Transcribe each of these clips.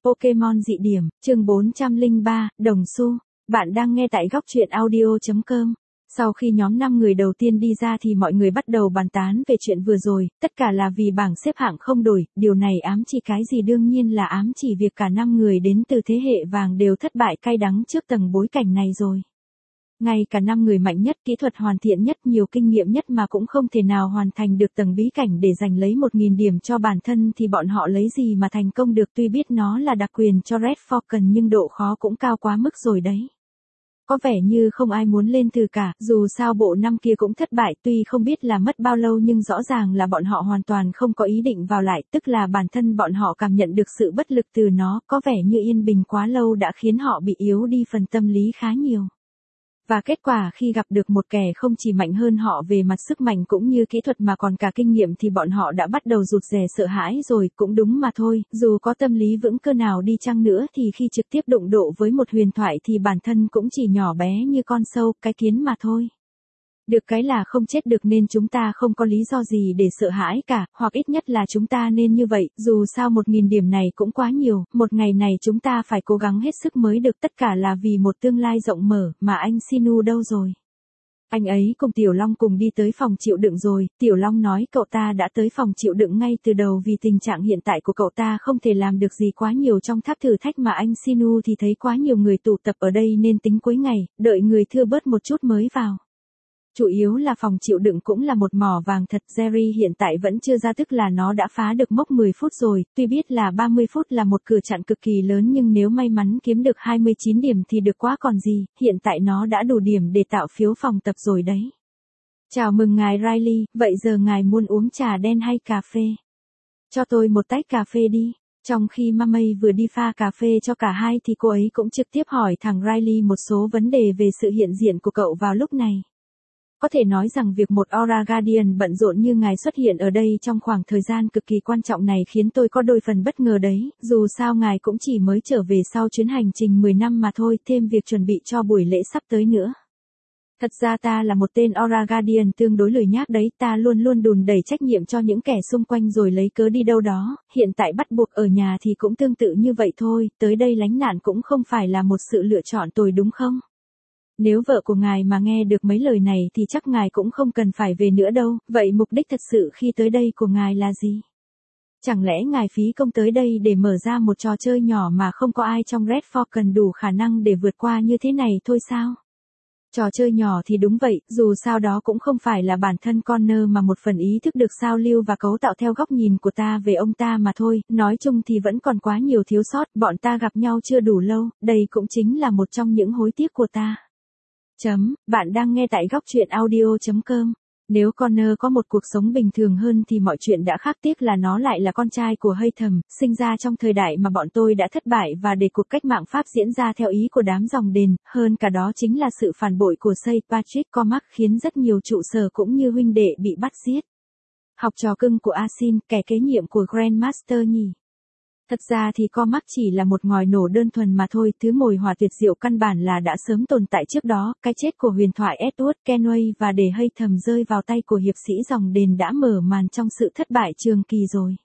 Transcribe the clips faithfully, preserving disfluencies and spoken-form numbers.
Pokemon dị điểm, chương bốn trăm lẻ ba, đồng xu. Bạn đang nghe tại góc truyện audio.com. Sau khi nhóm năm người đầu tiên đi ra thì mọi người bắt đầu bàn tán về chuyện vừa rồi, tất cả là vì bảng xếp hạng không đổi, điều này ám chỉ cái gì? Đương nhiên là ám chỉ việc cả năm người đến từ thế hệ vàng đều thất bại cay đắng trước tầng bối cảnh này rồi. Ngay cả năm người mạnh nhất, kỹ thuật hoàn thiện nhất, nhiều kinh nghiệm nhất mà cũng không thể nào hoàn thành được tầng bí cảnh để giành lấy một nghìn điểm cho bản thân thì bọn họ lấy gì mà thành công được? Tuy biết nó là đặc quyền cho Red Falcon nhưng độ khó cũng cao quá mức rồi đấy. Có vẻ như không ai muốn lên từ cả, dù sao bộ năm kia cũng thất bại, tuy không biết là mất bao lâu nhưng rõ ràng là bọn họ hoàn toàn không có ý định vào lại, tức là bản thân bọn họ cảm nhận được sự bất lực từ nó, có vẻ như yên bình quá lâu đã khiến họ bị yếu đi phần tâm lý khá nhiều. Và kết quả khi gặp được một kẻ không chỉ mạnh hơn họ về mặt sức mạnh cũng như kỹ thuật mà còn cả kinh nghiệm thì bọn họ đã bắt đầu rụt rè sợ hãi rồi, cũng đúng mà thôi, dù có tâm lý vững cơ nào đi chăng nữa thì khi trực tiếp đụng độ với một huyền thoại thì bản thân cũng chỉ nhỏ bé như con sâu, cái kiến mà thôi. Được cái là không chết được nên chúng ta không có lý do gì để sợ hãi cả, hoặc ít nhất là chúng ta nên như vậy, dù sao một nghìn điểm này cũng quá nhiều, một ngày này chúng ta phải cố gắng hết sức mới được, tất cả là vì một tương lai rộng mở, mà anh Sinu đâu rồi? Anh ấy cùng Tiểu Long cùng đi tới phòng chịu đựng rồi, Tiểu Long nói cậu ta đã tới phòng chịu đựng ngay từ đầu vì tình trạng hiện tại của cậu ta không thể làm được gì quá nhiều trong tháp thử thách mà anh Sinu thì thấy quá nhiều người tụ tập ở đây nên tính cuối ngày, đợi người thưa bớt một chút mới vào. Chủ yếu là phòng chịu đựng cũng là một mỏ vàng thật, Jerry hiện tại vẫn chưa ra tức là nó đã phá được mốc mười phút rồi, tuy biết là ba mươi phút là một cửa chặn cực kỳ lớn nhưng nếu may mắn kiếm được hai mươi chín điểm thì được quá còn gì, hiện tại nó đã đủ điểm để tạo phiếu phòng tập rồi đấy. Chào mừng ngài Riley, vậy giờ ngài muốn uống trà đen hay cà phê? Cho tôi một tách cà phê đi. Trong khi Mamay vừa đi pha cà phê cho cả hai thì cô ấy cũng trực tiếp hỏi thằng Riley một số vấn đề về sự hiện diện của cậu vào lúc này. Có thể nói rằng việc một Aura Guardian bận rộn như ngài xuất hiện ở đây trong khoảng thời gian cực kỳ quan trọng này khiến tôi có đôi phần bất ngờ đấy, dù sao ngài cũng chỉ mới trở về sau chuyến hành trình mười năm mà thôi, thêm việc chuẩn bị cho buổi lễ sắp tới nữa. Thật ra ta là một tên Aura Guardian tương đối lười nhác đấy, ta luôn luôn đùn đẩy trách nhiệm cho những kẻ xung quanh rồi lấy cớ đi đâu đó, hiện tại bắt buộc ở nhà thì cũng tương tự như vậy thôi, tới đây lánh nạn cũng không phải là một sự lựa chọn tồi đúng không? Nếu vợ của ngài mà nghe được mấy lời này thì chắc ngài cũng không cần phải về nữa đâu, vậy mục đích thật sự khi tới đây của ngài là gì? Chẳng lẽ ngài phí công tới đây để mở ra một trò chơi nhỏ mà không có ai trong Red Falcon đủ khả năng để vượt qua như thế này thôi sao? Trò chơi nhỏ thì đúng vậy, dù sao đó cũng không phải là bản thân Connor mà một phần ý thức được sao lưu và cấu tạo theo góc nhìn của ta về ông ta mà thôi, nói chung thì vẫn còn quá nhiều thiếu sót, bọn ta gặp nhau chưa đủ lâu, đây cũng chính là một trong những hối tiếc của ta. Chấm, bạn đang nghe tại góc truyện audio.com. Nếu Connor có một cuộc sống bình thường hơn thì mọi chuyện đã khác, tiếc là nó lại là con trai của Haytham, sinh ra trong thời đại mà bọn tôi đã thất bại và để cuộc cách mạng Pháp diễn ra theo ý của đám dòng đền, hơn cả đó chính là sự phản bội của Saint Patrick Cormac khiến rất nhiều trụ sở cũng như huynh đệ bị bắt giết. Học trò cưng của Asin, kẻ kế nhiệm của Grandmaster nhỉ? Thật ra thì Cormac chỉ là một ngòi nổ đơn thuần mà thôi, thứ mồi hỏa tuyệt diệu căn bản là đã sớm tồn tại trước đó, cái chết của huyền thoại Edward Kenway và để Haytham rơi vào tay của hiệp sĩ dòng đền đã mở màn trong sự thất bại trường kỳ rồi.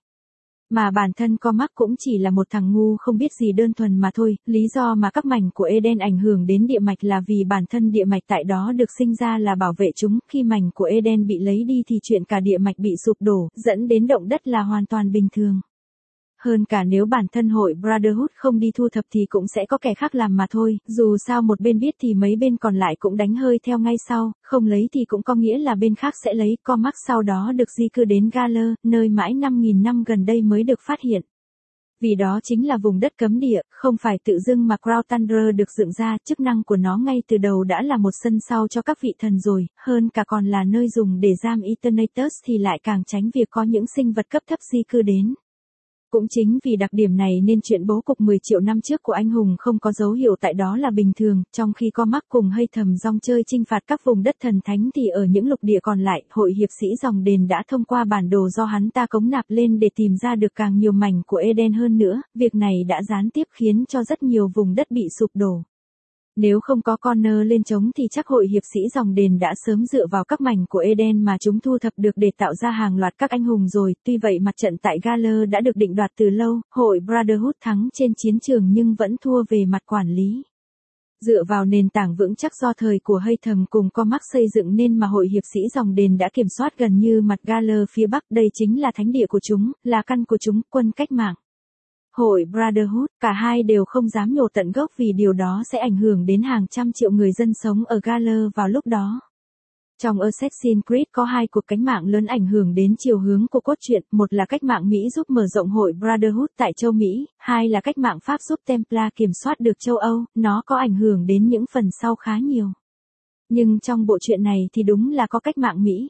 Mà bản thân Cormac cũng chỉ là một thằng ngu không biết gì đơn thuần mà thôi, lý do mà các mảnh của Eden ảnh hưởng đến địa mạch là vì bản thân địa mạch tại đó được sinh ra là bảo vệ chúng, khi mảnh của Eden bị lấy đi thì chuyện cả địa mạch bị sụp đổ, dẫn đến động đất là hoàn toàn bình thường. Hơn cả nếu bản thân hội Brotherhood không đi thu thập thì cũng sẽ có kẻ khác làm mà thôi, dù sao một bên biết thì mấy bên còn lại cũng đánh hơi theo ngay sau, không lấy thì cũng có nghĩa là bên khác sẽ lấy. Cormac sau đó được di cư đến Galler, nơi mãi năm nghìn năm gần đây mới được phát hiện. Vì đó chính là vùng đất cấm địa, không phải tự dưng mà Crown Tundra được dựng ra, chức năng của nó ngay từ đầu đã là một sân sau cho các vị thần rồi, hơn cả còn là nơi dùng để giam Eternators thì lại càng tránh việc có những sinh vật cấp thấp di cư đến. Cũng chính vì đặc điểm này nên chuyện bố cục mười triệu năm trước của anh hùng không có dấu hiệu tại đó là bình thường, trong khi Cormac cùng Haytham dòng chơi chinh phạt các vùng đất thần thánh thì ở những lục địa còn lại, hội hiệp sĩ dòng đền đã thông qua bản đồ do hắn ta cống nạp lên để tìm ra được càng nhiều mảnh của Eden hơn nữa, việc này đã gián tiếp khiến cho rất nhiều vùng đất bị sụp đổ. Nếu không có Connor lên trống thì chắc hội hiệp sĩ dòng đền đã sớm dựa vào các mảnh của Eden mà chúng thu thập được để tạo ra hàng loạt các anh hùng rồi. Tuy vậy mặt trận tại Gala đã được định đoạt từ lâu, hội Brotherhood thắng trên chiến trường nhưng vẫn thua về mặt quản lý. Dựa vào nền tảng vững chắc do thời của Haytham cùng Cormac xây dựng nên mà hội hiệp sĩ dòng đền đã kiểm soát gần như mặt Gala phía Bắc. Đây chính là thánh địa của chúng, là căn của chúng, quân cách mạng. Hội Brotherhood, cả hai đều không dám nhổ tận gốc vì điều đó sẽ ảnh hưởng đến hàng trăm triệu người dân sống ở Gala vào lúc đó. Trong Assassin's Creed có hai cuộc cách mạng lớn ảnh hưởng đến chiều hướng của cốt truyện, một là cách mạng Mỹ giúp mở rộng hội Brotherhood tại châu Mỹ, hai là cách mạng Pháp giúp Templar kiểm soát được châu Âu, nó có ảnh hưởng đến những phần sau khá nhiều. Nhưng trong bộ truyện này thì đúng là có cách mạng Mỹ.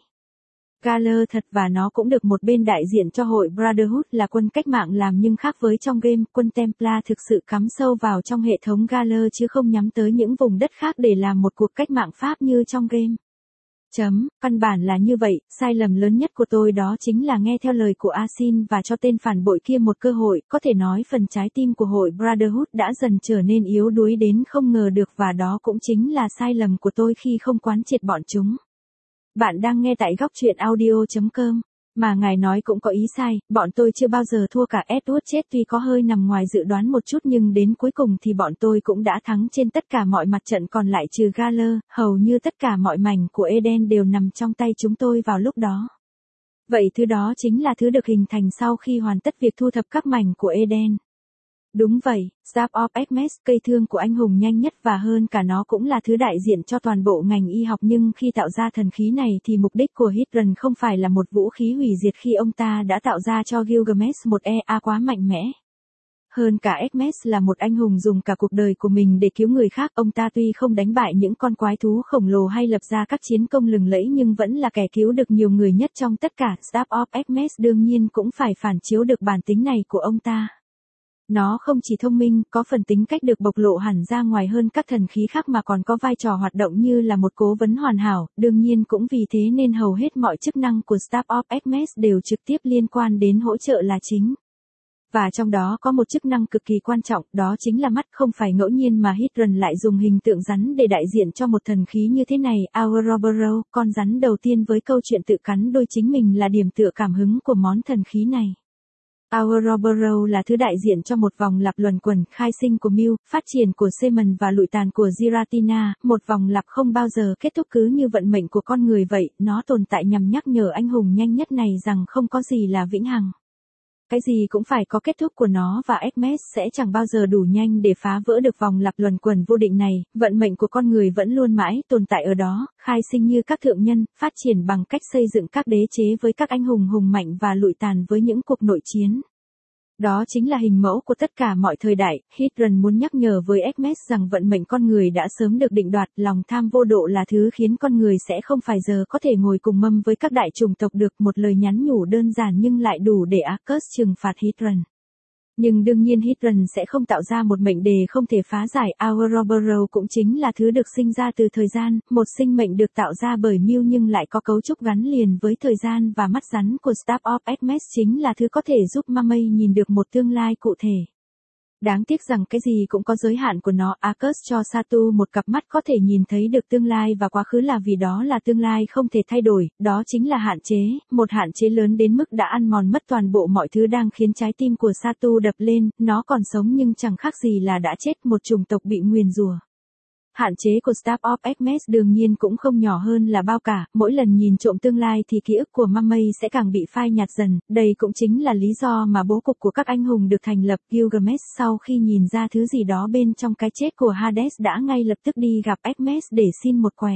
Gala thật và nó cũng được một bên đại diện cho hội Brotherhood là quân cách mạng làm nhưng khác với trong game, quân Templar thực sự cắm sâu vào trong hệ thống Gala chứ không nhắm tới những vùng đất khác để làm một cuộc cách mạng Pháp như trong game. Chấm, căn bản là như vậy, sai lầm lớn nhất của tôi đó chính là nghe theo lời của Asin và cho tên phản bội kia một cơ hội, có thể nói phần trái tim của hội Brotherhood đã dần trở nên yếu đuối đến không ngờ được và đó cũng chính là sai lầm của tôi khi không quán triệt bọn chúng. Bạn đang nghe tại góc truyện audio chấm com. Mà ngài nói cũng có ý sai, bọn tôi chưa bao giờ thua cả. Edward chết tuy có hơi nằm ngoài dự đoán một chút nhưng đến cuối cùng thì bọn tôi cũng đã thắng trên tất cả mọi mặt trận còn lại trừ Gala, hầu như tất cả mọi mảnh của Eden đều nằm trong tay chúng tôi vào lúc đó. Vậy thứ đó chính là thứ được hình thành sau khi hoàn tất việc thu thập các mảnh của Eden. Đúng vậy, Staff of Hermes, cây thương của anh hùng nhanh nhất và hơn cả nó cũng là thứ đại diện cho toàn bộ ngành y học nhưng khi tạo ra thần khí này thì mục đích của Hydran không phải là một vũ khí hủy diệt khi ông ta đã tạo ra cho Gilgamesh một e a quá mạnh mẽ. Hơn cả Hermes là một anh hùng dùng cả cuộc đời của mình để cứu người khác, ông ta tuy không đánh bại những con quái thú khổng lồ hay lập ra các chiến công lừng lẫy nhưng vẫn là kẻ cứu được nhiều người nhất trong tất cả. Staff of Hermes đương nhiên cũng phải phản chiếu được bản tính này của ông ta. Nó không chỉ thông minh, có phần tính cách được bộc lộ hẳn ra ngoài hơn các thần khí khác mà còn có vai trò hoạt động như là một cố vấn hoàn hảo, đương nhiên cũng vì thế nên hầu hết mọi chức năng của Staff of Hermes đều trực tiếp liên quan đến hỗ trợ là chính. Và trong đó có một chức năng cực kỳ quan trọng, đó chính là mắt. Không phải ngẫu nhiên mà Hydran lại dùng hình tượng rắn để đại diện cho một thần khí như thế này. Ouroboros, con rắn đầu tiên với câu chuyện tự cắn đôi chính mình là điểm tựa cảm hứng của món thần khí này. Ouroboros là thứ đại diện cho một vòng lặp luẩn quẩn, khai sinh của Mew, phát triển của Semen và lụi tàn của Giratina, một vòng lặp không bao giờ kết thúc cứ như vận mệnh của con người vậy, nó tồn tại nhằm nhắc nhở anh hùng nhanh nhất này rằng không có gì là vĩnh hằng. Cái gì cũng phải có kết thúc của nó và Hermes sẽ chẳng bao giờ đủ nhanh để phá vỡ được vòng lặp luẩn quẩn vô định này, vận mệnh của con người vẫn luôn mãi tồn tại ở đó, khai sinh như các thượng nhân, phát triển bằng cách xây dựng các đế chế với các anh hùng hùng mạnh và lụi tàn với những cuộc nội chiến. Đó chính là hình mẫu của tất cả mọi thời đại. Hydran muốn nhắc nhở với Hermes rằng vận mệnh con người đã sớm được định đoạt, lòng tham vô độ là thứ khiến con người sẽ không phải giờ có thể ngồi cùng mâm với các đại chủng tộc được, một lời nhắn nhủ đơn giản nhưng lại đủ để Arcus trừng phạt Hydran. Nhưng đương nhiên Hydran sẽ không tạo ra một mệnh đề không thể phá giải. Ouroboros cũng chính là thứ được sinh ra từ thời gian, một sinh mệnh được tạo ra bởi Mew nhưng lại có cấu trúc gắn liền với thời gian và mắt rắn của Staff of Hermes chính là thứ có thể giúp Mamei nhìn được một tương lai cụ thể. Đáng tiếc rằng cái gì cũng có giới hạn của nó. Arcus cho Satu một cặp mắt có thể nhìn thấy được tương lai và quá khứ là vì đó là tương lai không thể thay đổi, đó chính là hạn chế, một hạn chế lớn đến mức đã ăn mòn mất toàn bộ mọi thứ đang khiến trái tim của Satu đập lên, nó còn sống nhưng chẳng khác gì là đã chết, một chủng tộc bị nguyền rủa. Hạn chế của Staff of Hermes đương nhiên cũng không nhỏ hơn là bao cả, mỗi lần nhìn trộm tương lai thì ký ức của Mamei sẽ càng bị phai nhạt dần, đây cũng chính là lý do mà bố cục của các anh hùng được thành lập. Gilgamesh sau khi nhìn ra thứ gì đó bên trong cái chết của Hades đã ngay lập tức đi gặp Hermes để xin một quẻ.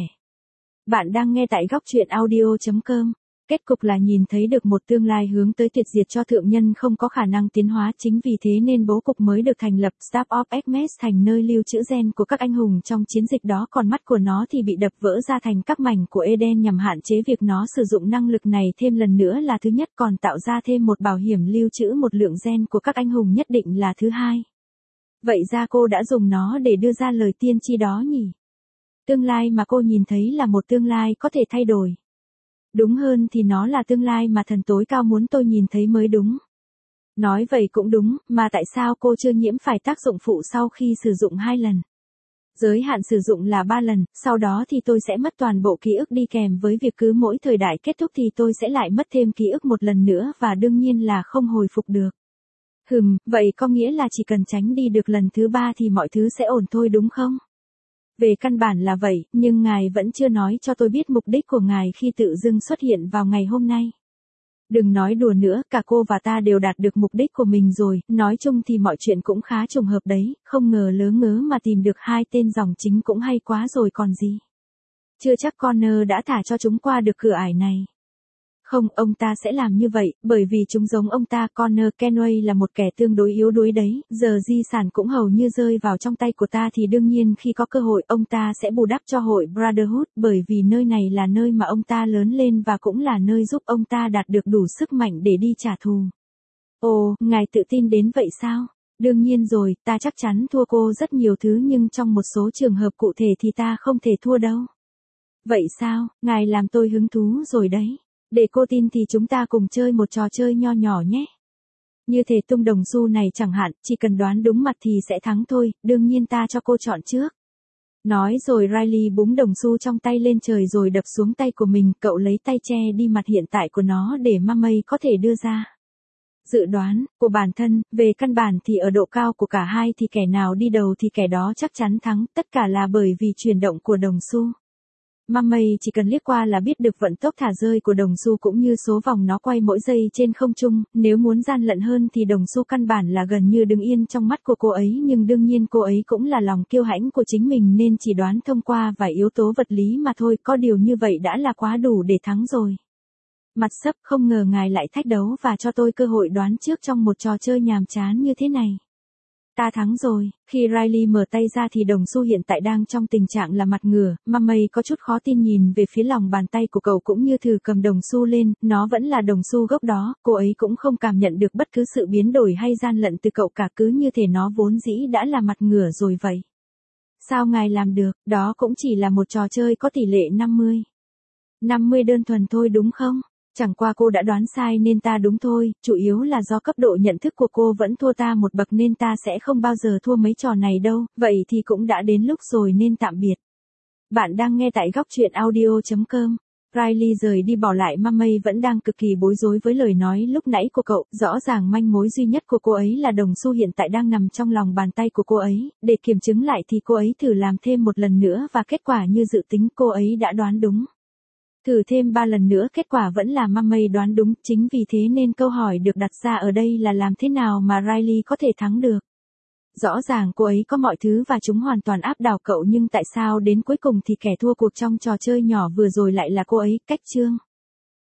Bạn đang nghe tại góc truyện audio chấm com. Kết cục là nhìn thấy được một tương lai hướng tới tuyệt diệt cho thượng nhân không có khả năng tiến hóa, chính vì thế nên bố cục mới được thành lập. Staff of Hermes thành nơi lưu trữ gen của các anh hùng trong chiến dịch đó, còn mắt của nó thì bị đập vỡ ra thành các mảnh của Eden nhằm hạn chế việc nó sử dụng năng lực này thêm lần nữa là thứ nhất, còn tạo ra thêm một bảo hiểm lưu trữ một lượng gen của các anh hùng nhất định là thứ hai. Vậy ra cô đã dùng nó để đưa ra lời tiên tri đó nhỉ? Tương lai mà cô nhìn thấy là một tương lai có thể thay đổi. Đúng hơn thì nó là tương lai mà thần tối cao muốn tôi nhìn thấy mới đúng. Nói vậy cũng đúng, mà tại sao cô chưa nhiễm phải tác dụng phụ sau khi sử dụng hai lần? Giới hạn sử dụng là ba lần, sau đó thì tôi sẽ mất toàn bộ ký ức đi kèm với việc cứ mỗi thời đại kết thúc thì tôi sẽ lại mất thêm ký ức một lần nữa và đương nhiên là không hồi phục được. Hừm, vậy có nghĩa là chỉ cần tránh đi được lần thứ ba thì mọi thứ sẽ ổn thôi đúng không? Về căn bản là vậy, nhưng ngài vẫn chưa nói cho tôi biết mục đích của ngài khi tự dưng xuất hiện vào ngày hôm nay. Đừng nói đùa nữa, cả cô và ta đều đạt được mục đích của mình rồi, nói chung thì mọi chuyện cũng khá trùng hợp đấy, không ngờ lớ ngớ mà tìm được hai tên dòng chính cũng hay quá rồi còn gì. Chưa chắc Connor đã thả cho chúng qua được cửa ải này. Không, ông ta sẽ làm như vậy, bởi vì chúng giống ông ta. Connor Kenway là một kẻ tương đối yếu đuối đấy, giờ di sản cũng hầu như rơi vào trong tay của ta thì đương nhiên khi có cơ hội ông ta sẽ bù đắp cho hội Brotherhood, bởi vì nơi này là nơi mà ông ta lớn lên và cũng là nơi giúp ông ta đạt được đủ sức mạnh để đi trả thù. Ồ, ngài tự tin đến vậy sao? Đương nhiên rồi, ta chắc chắn thua cô rất nhiều thứ nhưng trong một số trường hợp cụ thể thì ta không thể thua đâu. Vậy sao, ngài làm tôi hứng thú rồi đấy. Để cô tin thì chúng ta cùng chơi một trò chơi nho nhỏ nhé. Như thể tung đồng xu này chẳng hạn, chỉ cần đoán đúng mặt thì sẽ thắng thôi, đương nhiên ta cho cô chọn trước. Nói rồi Riley búng đồng xu trong tay lên trời rồi đập xuống tay của mình, cậu lấy tay che đi mặt hiện tại của nó để Mummy có thể đưa ra. Dự đoán của bản thân, về căn bản thì ở độ cao của cả hai thì kẻ nào đi đầu thì kẻ đó chắc chắn thắng, tất cả là bởi vì chuyển động của đồng xu. Mummy chỉ cần liếc qua là biết được vận tốc thả rơi của đồng xu cũng như số vòng nó quay mỗi giây trên không trung, nếu muốn gian lận hơn thì đồng xu căn bản là gần như đứng yên trong mắt của cô ấy, nhưng đương nhiên cô ấy cũng là lòng kiêu hãnh của chính mình nên chỉ đoán thông qua vài yếu tố vật lý mà thôi, có điều như vậy đã là quá đủ để thắng rồi. Mặt sấp, không ngờ ngài lại thách đấu và cho tôi cơ hội đoán trước trong một trò chơi nhàm chán như thế này. Ta thắng rồi. Khi Riley mở tay ra thì đồng xu hiện tại đang trong tình trạng là mặt ngửa, Mummy có chút khó tin nhìn về phía lòng bàn tay của cậu cũng như thử cầm đồng xu lên, nó vẫn là đồng xu gốc đó, cô ấy cũng không cảm nhận được bất cứ sự biến đổi hay gian lận từ cậu cả, cứ như thể nó vốn dĩ đã là mặt ngửa rồi vậy. Sao ngài làm được, đó cũng chỉ là một trò chơi có tỷ lệ năm mươi. năm mươi đơn thuần thôi đúng không? Chẳng qua cô đã đoán sai nên ta đúng thôi, chủ yếu là do cấp độ nhận thức của cô vẫn thua ta một bậc nên ta sẽ không bao giờ thua mấy trò này đâu, vậy thì cũng đã đến lúc rồi nên tạm biệt. Bạn đang nghe tại góc truyện audio chấm com. Riley rời đi bỏ lại Mummy vẫn đang cực kỳ bối rối với lời nói lúc nãy của cậu, rõ ràng manh mối duy nhất của cô ấy là đồng xu hiện tại đang nằm trong lòng bàn tay của cô ấy, để kiểm chứng lại thì cô ấy thử làm thêm một lần nữa và kết quả như dự tính cô ấy đã đoán đúng. Thử thêm ba lần nữa kết quả vẫn là Mummy đoán đúng, chính vì thế nên câu hỏi được đặt ra ở đây là làm thế nào mà Riley có thể thắng được. Rõ ràng cô ấy có mọi thứ và chúng hoàn toàn áp đảo cậu nhưng tại sao đến cuối cùng thì kẻ thua cuộc trong trò chơi nhỏ vừa rồi lại là cô ấy, cách chương.